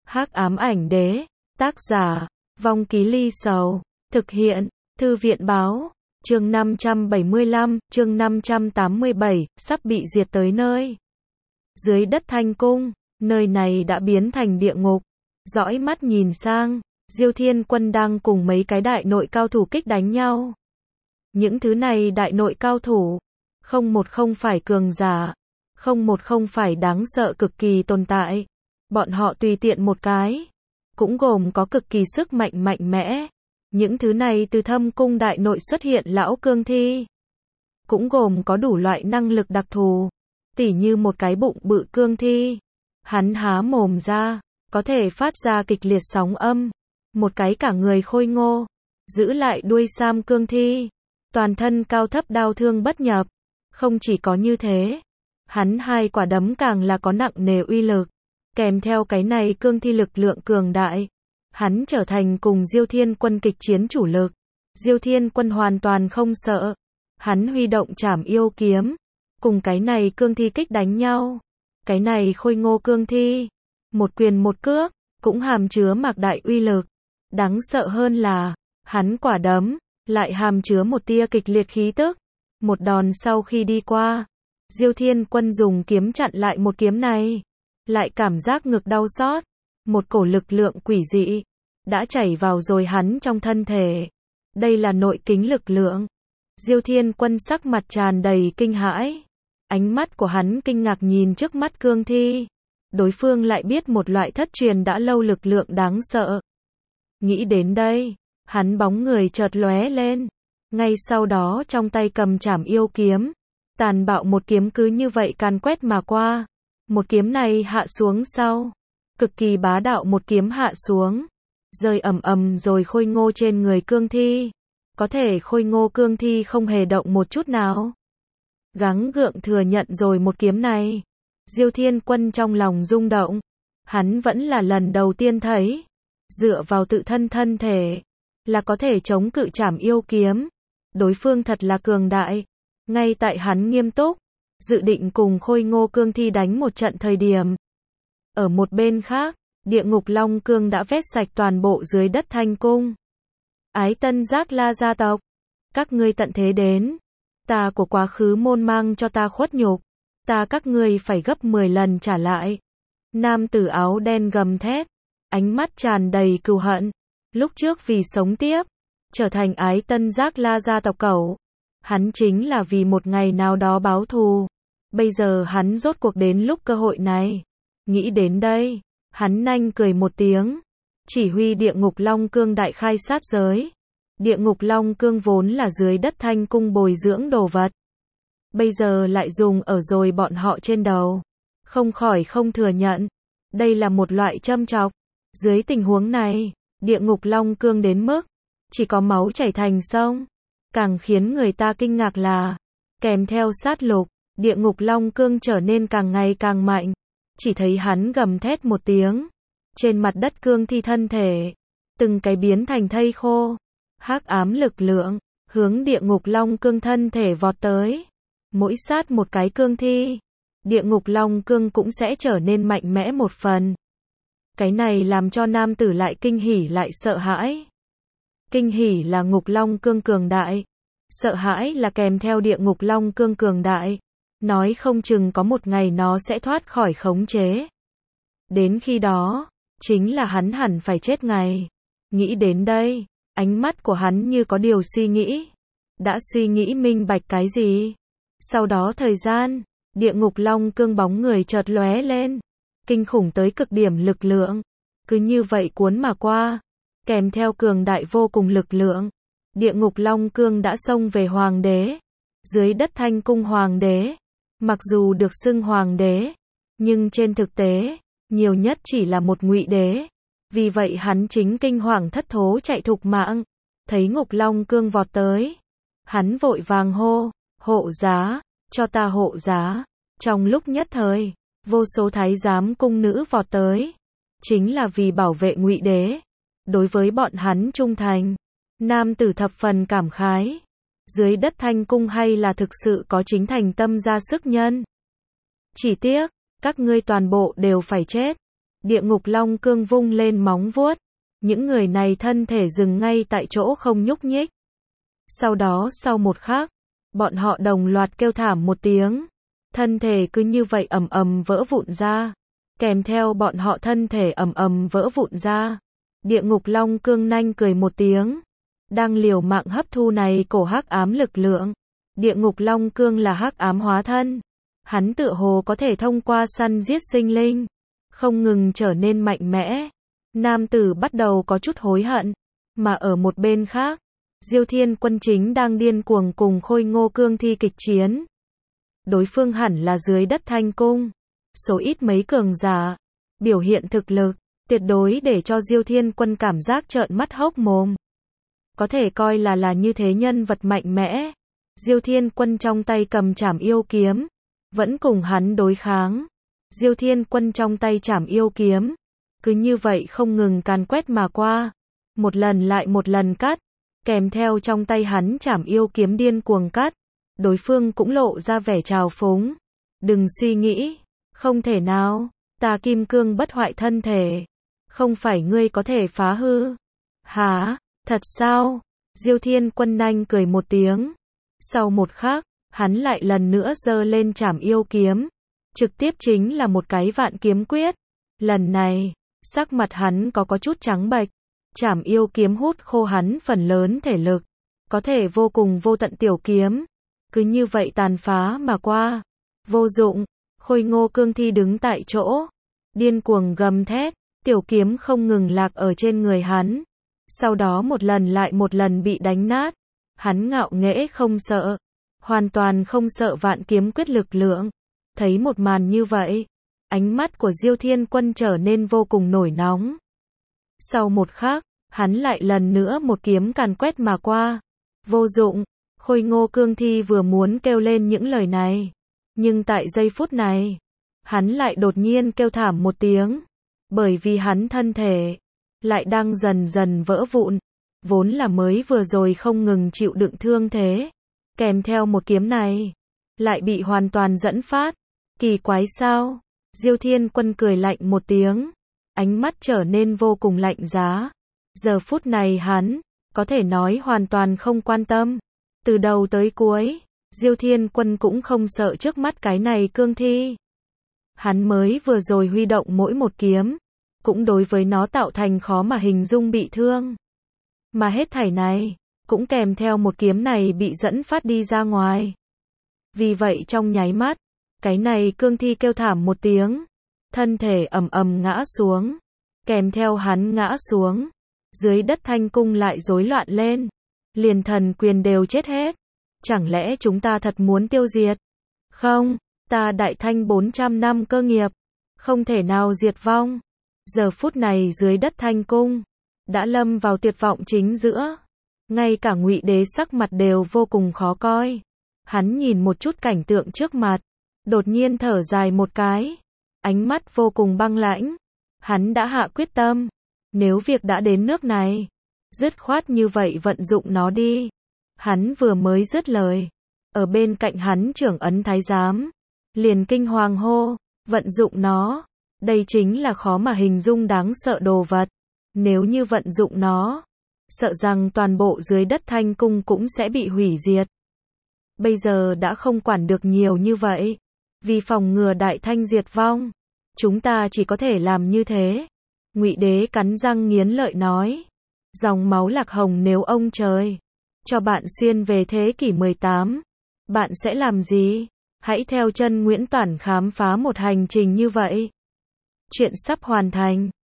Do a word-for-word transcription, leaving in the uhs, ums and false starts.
Hắc ám ảnh đế, tác giả, Vong Ký Ly Sầu, thực hiện, Thư viện báo, chương năm trăm bảy mươi lăm, chương năm trăm tám mươi bảy, sắp bị diệt tới nơi. Dưới đất Thanh Cung, nơi này đã biến thành địa ngục. Dõi mắt nhìn sang, Diêu Thiên Quân đang cùng mấy cái đại nội cao thủ kích đánh nhau. Những thứ này đại nội cao thủ, không một không phải cường giả, không một không phải đáng sợ cực kỳ tồn tại. Bọn họ tùy tiện một cái, cũng gồm có cực kỳ sức mạnh mạnh mẽ. Những thứ này từ Thâm Cung đại nội xuất hiện lão cương thi, cũng gồm có đủ loại năng lực đặc thù, tỉ như một cái bụng bự cương thi, hắn há mồm ra, có thể phát ra kịch liệt sóng âm. Một cái cả người khôi ngô, giữ lại đuôi sam cương thi, toàn thân cao thấp đao thương bất nhập. Không chỉ có như thế, hắn hai quả đấm càng là có nặng nề uy lực, kèm theo cái này cương thi lực lượng cường đại, hắn trở thành cùng Diêu Thiên Quân kịch chiến chủ lực. Diêu Thiên Quân hoàn toàn không sợ, hắn huy động trảm yêu kiếm, cùng cái này cương thi kích đánh nhau. Cái này khôi ngô cương thi, một quyền một cước, cũng hàm chứa mạc đại uy lực. Đáng sợ hơn là, hắn quả đấm, lại hàm chứa một tia kịch liệt khí tức. Một đòn sau khi đi qua, Diêu Thiên Quân dùng kiếm chặn lại một kiếm này, lại cảm giác ngực đau xót. Một cổ lực lượng quỷ dị đã chảy vào rồi hắn trong thân thể. Đây là nội kính lực lượng. Diêu Thiên Quân sắc mặt tràn đầy kinh hãi, ánh mắt của hắn kinh ngạc nhìn trước mắt cương thi. Đối phương lại biết một loại thất truyền đã lâu lực lượng đáng sợ. Nghĩ đến đây, hắn bóng người chợt lóe lên, ngay sau đó trong tay cầm trảm yêu kiếm, tàn bạo một kiếm cứ như vậy càn quét mà qua. Một kiếm này hạ xuống sau, cực kỳ bá đạo một kiếm hạ xuống, rơi ầm ầm rồi khôi ngô trên người cương thi. Có thể khôi ngô cương thi không hề động một chút nào, gắng gượng thừa nhận rồi một kiếm này. Diêu Thiên Quân trong lòng rung động, hắn vẫn là lần đầu tiên thấy, dựa vào tự thân thân thể, là có thể chống cự trảm yêu kiếm. Đối phương thật là cường đại. Ngay tại hắn nghiêm túc, dự định cùng khôi ngô cương thi đánh một trận thời điểm. Ở một bên khác, địa ngục Long Cương đã vét sạch toàn bộ dưới đất Thanh Cung. Ái Tân Giác La gia tộc, các ngươi tận thế đến, ta của quá khứ môn mang cho ta khuất nhục, ta các ngươi phải gấp mười lần trả lại. Nam tử áo đen gầm thét, ánh mắt tràn đầy cừu hận. Lúc trước vì sống tiếp, trở thành Ái Tân Giác La gia tộc cẩu, hắn chính là vì một ngày nào đó báo thù. Bây giờ hắn rốt cuộc đến lúc cơ hội này. Nghĩ đến đây, hắn nanh cười một tiếng, chỉ huy địa ngục Long Cương đại khai sát giới. Địa ngục Long Cương vốn là dưới đất Thanh Cung bồi dưỡng đồ vật, bây giờ lại dùng ở rồi bọn họ trên đầu. Không khỏi không thừa nhận, đây là một loại châm chọc. Dưới tình huống này, địa ngục Long Cương đến mức chỉ có máu chảy thành sông. Càng khiến người ta kinh ngạc là, kèm theo sát lục, địa ngục Long Cương trở nên càng ngày càng mạnh. Chỉ thấy hắn gầm thét một tiếng, trên mặt đất cương thi thân thể, từng cái biến thành thây khô. Hắc ám lực lượng, hướng địa ngục Long Cương thân thể vọt tới. Mỗi sát một cái cương thi, địa ngục Long Cương cũng sẽ trở nên mạnh mẽ một phần. Cái này làm cho nam tử lại kinh hỉ lại sợ hãi. Kinh hỉ là ngục Long Cương cường đại, sợ hãi là kèm theo địa ngục Long Cương cường đại. Nói không chừng có một ngày nó sẽ thoát khỏi khống chế. Đến khi đó, chính là hắn hẳn phải chết ngày. Nghĩ đến đây, ánh mắt của hắn như có điều suy nghĩ. Đã suy nghĩ minh bạch cái gì? Sau đó thời gian, địa ngục Long Cương bóng người chợt lóe lên, kinh khủng tới cực điểm lực lượng, cứ như vậy cuốn mà qua, kèm theo cường đại vô cùng lực lượng. Địa ngục Long Cương đã xông về hoàng đế. Dưới đất Thanh Cung hoàng đế, mặc dù được xưng hoàng đế, nhưng trên thực tế, nhiều nhất chỉ là một ngụy đế. Vì vậy hắn chính kinh hoàng thất thố chạy thục mạng. Thấy ngục Long Cương vọt tới, hắn vội vàng hô, hộ giá, cho ta hộ giá. Trong lúc nhất thời, vô số thái giám cung nữ vọt tới, chính là vì bảo vệ ngụy đế, đối với bọn hắn trung thành. Nam tử thập phần cảm khái, dưới đất Thanh Cung hay là thực sự có chính thành tâm ra sức nhân. Chỉ tiếc, các ngươi toàn bộ đều phải chết. Địa ngục long cương vung lên móng vuốt. Những người này thân thể dừng ngay tại chỗ không nhúc nhích. Sau đó sau một khắc, bọn họ đồng loạt kêu thảm một tiếng. Thân thể cứ như vậy ầm ầm vỡ vụn ra. Kèm theo bọn họ thân thể ầm ầm vỡ vụn ra. Địa ngục long cương nanh cười một tiếng. Đang liều mạng hấp thu này cổ hắc ám lực lượng. Địa ngục long cương là hắc ám hóa thân. Hắn tựa hồ có thể thông qua săn giết sinh linh, không ngừng trở nên mạnh mẽ. Nam tử bắt đầu có chút hối hận. Mà ở một bên khác, Diêu Thiên Quân chính đang điên cuồng cùng Khôi Ngô Cương Thi kịch chiến. Đối phương hẳn là dưới đất Thanh Cung. Số ít mấy cường giả, biểu hiện thực lực, tuyệt đối để cho Diêu Thiên Quân cảm giác trợn mắt hốc mồm. Có thể coi là là như thế nhân vật mạnh mẽ. Diêu Thiên Quân trong tay cầm trảm yêu kiếm, vẫn cùng hắn đối kháng. Diêu Thiên Quân trong tay trảm yêu kiếm, cứ như vậy không ngừng càn quét mà qua. Một lần lại một lần cắt, kèm theo trong tay hắn trảm yêu kiếm điên cuồng cắt. Đối phương cũng lộ ra vẻ trào phúng. Đừng suy nghĩ, không thể nào, ta kim cương bất hoại thân thể. Không phải ngươi có thể phá hư. Hả, thật sao? Diêu Thiên Quân nanh cười một tiếng. Sau một khắc, hắn lại lần nữa giơ lên trảm yêu kiếm. Trực tiếp chính là một cái vạn kiếm quyết. Lần này, sắc mặt hắn có có chút trắng bệch. Trảm yêu kiếm hút khô hắn phần lớn thể lực. Có thể vô cùng vô tận tiểu kiếm. Cứ như vậy tàn phá mà qua. Vô dụng. Khôi Ngô Cương Thi đứng tại chỗ, điên cuồng gầm thét. Tiểu kiếm không ngừng lạc ở trên người hắn. Sau đó một lần lại một lần bị đánh nát. Hắn ngạo nghễ không sợ. Hoàn toàn không sợ vạn kiếm quyết lực lượng. Thấy một màn như vậy, ánh mắt của Diêu Thiên Quân trở nên vô cùng nổi nóng. Sau một khắc, hắn lại lần nữa một kiếm càn quét mà qua. Vô dụng. Khôi Ngô Cương Thi vừa muốn kêu lên những lời này, nhưng tại giây phút này, hắn lại đột nhiên kêu thảm một tiếng. Bởi vì hắn thân thể lại đang dần dần vỡ vụn. Vốn là mới vừa rồi không ngừng chịu đựng thương thế, kèm theo một kiếm này, lại bị hoàn toàn dẫn phát. Kỳ quái sao? Diêu Thiên Quân cười lạnh một tiếng, ánh mắt trở nên vô cùng lạnh giá. Giờ phút này hắn, có thể nói hoàn toàn không quan tâm. Từ đầu tới cuối, Diêu Thiên Quân cũng không sợ trước mắt cái này cương thi. Hắn mới vừa rồi huy động mỗi một kiếm, cũng đối với nó tạo thành khó mà hình dung bị thương. Mà hết thảy này, cũng kèm theo một kiếm này bị dẫn phát đi ra ngoài. Vì vậy trong nháy mắt, cái này cương thi kêu thảm một tiếng, thân thể ầm ầm ngã xuống, kèm theo hắn ngã xuống, dưới đất Thanh Cung lại rối loạn lên, liền thần quyền đều chết hết. Chẳng lẽ chúng ta thật muốn tiêu diệt? Không, ta Đại Thanh bốn trăm năm cơ nghiệp, không thể nào diệt vong. Giờ phút này dưới đất Thanh Cung, đã lâm vào tuyệt vọng chính giữa. Ngay cả Ngụy Đế sắc mặt đều vô cùng khó coi. Hắn nhìn một chút cảnh tượng trước mặt, đột nhiên thở dài một cái, ánh mắt vô cùng băng lãnh. Hắn đã hạ quyết tâm, nếu việc đã đến nước này, dứt khoát như vậy vận dụng nó đi. Hắn vừa mới dứt lời, ở bên cạnh hắn trưởng ấn thái giám, liền kinh hoàng hô, vận dụng nó, đây chính là khó mà hình dung đáng sợ đồ vật. Nếu như vận dụng nó, sợ rằng toàn bộ dưới đất Thanh Cung cũng sẽ bị hủy diệt. Bây giờ đã không quản được nhiều như vậy, vì phòng ngừa Đại Thanh diệt vong, chúng ta chỉ có thể làm như thế. Ngụy Đế cắn răng nghiến lợi nói, dòng máu Lạc Hồng nếu ông trời cho bạn xuyên về thế kỷ mười tám, bạn sẽ làm gì? Hãy theo chân Nguyễn Toản khám phá một hành trình như vậy. Chuyện sắp hoàn thành.